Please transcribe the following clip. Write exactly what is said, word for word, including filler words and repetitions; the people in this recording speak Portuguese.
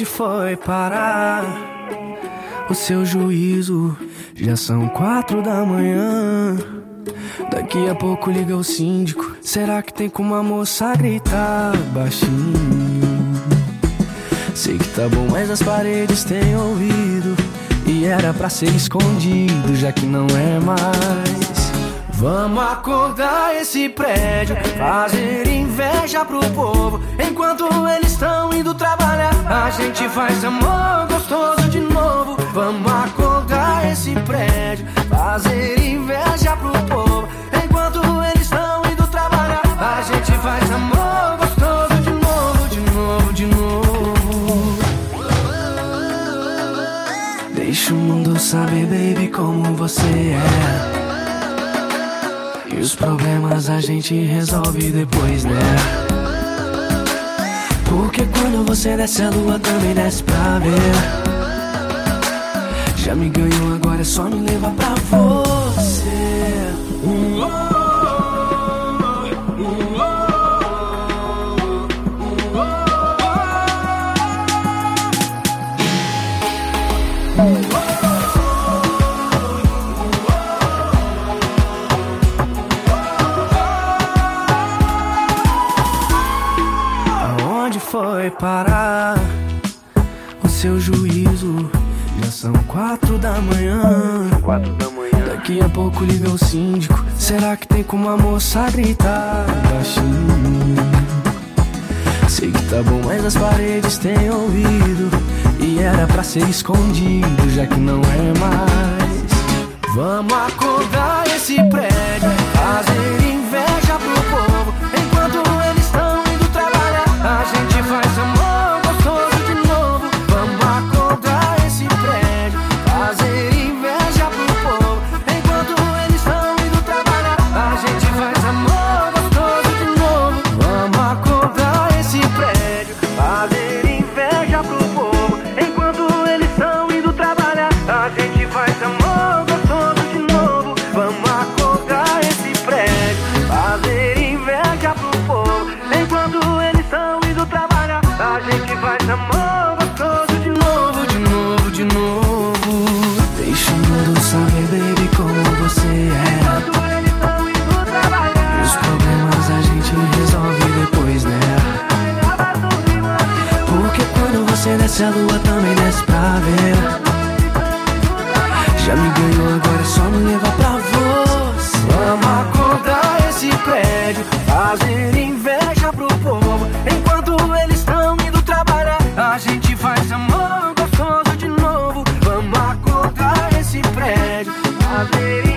Aonde foi parar o seu juízo? Já são quatro da manhã. Daqui a pouco liga o síndico. Será que tem como a moça gritar baixinho? Sei que tá bom, mas as paredes têm ouvido, e era pra ser escondido, já que não é mais. Vamos acordar esse prédio, fazer inveja pro povo. Enquanto eles estão indo trabalhar, a gente faz amor gostoso de novo. Vamos acordar esse prédio, fazer inveja pro povo. Enquanto eles estão indo trabalhar, a gente faz amor gostoso de novo, de novo, de novo. Deixa o mundo saber, baby, como você é. E os problemas a gente resolve depois, né? Porque quando você desce, a lua também desce pra ver. Já me ganhou, agora é só me levar pra você. Uh, oh. Aonde foi parar o seu juízo? Já são quatro da manhã. Quatro da manhã. Daqui a pouco liga o síndico. Será que tem como a moça gritar baixinho? Sei que tá bom, mas as paredes têm ouvido, e era pra ser escondido, já que não é mais. Vamos acordar esse prédio, fazer inveja pro povo. Enquanto eles estão indo trabalhar, a gente faz amor gostoso de novo. Vamos acordar esse prédio, fazer inveja pro povo. Enquanto eles estão indo trabalhar, a gente faz amor gostoso de novo. Vamos acordar esse prédio, fazer inveja pro povo. Enquanto eles estão indo trabalhar, a gente faz amor gostoso de novo. Vamos acordar esse prédio, fazer inveja pro povo. Enquanto eles estão indo trabalhar, a gente faz amor gostoso de novo, de novo, de novo. Deixa o mundo saber, baby, como você é. Enquanto eles estão indo trabalhar, E os problemas a gente resolve depois, né? Porque quando você desce, a lua também desce pra ver. Já me ganhou, agora é só me levar pra você. Vamos acordar esse prédio, fazer inveja pro povo. Enquanto eles estão indo trabalhar, a gente faz amor gostoso de novo. Vamos acordar esse prédio, fazer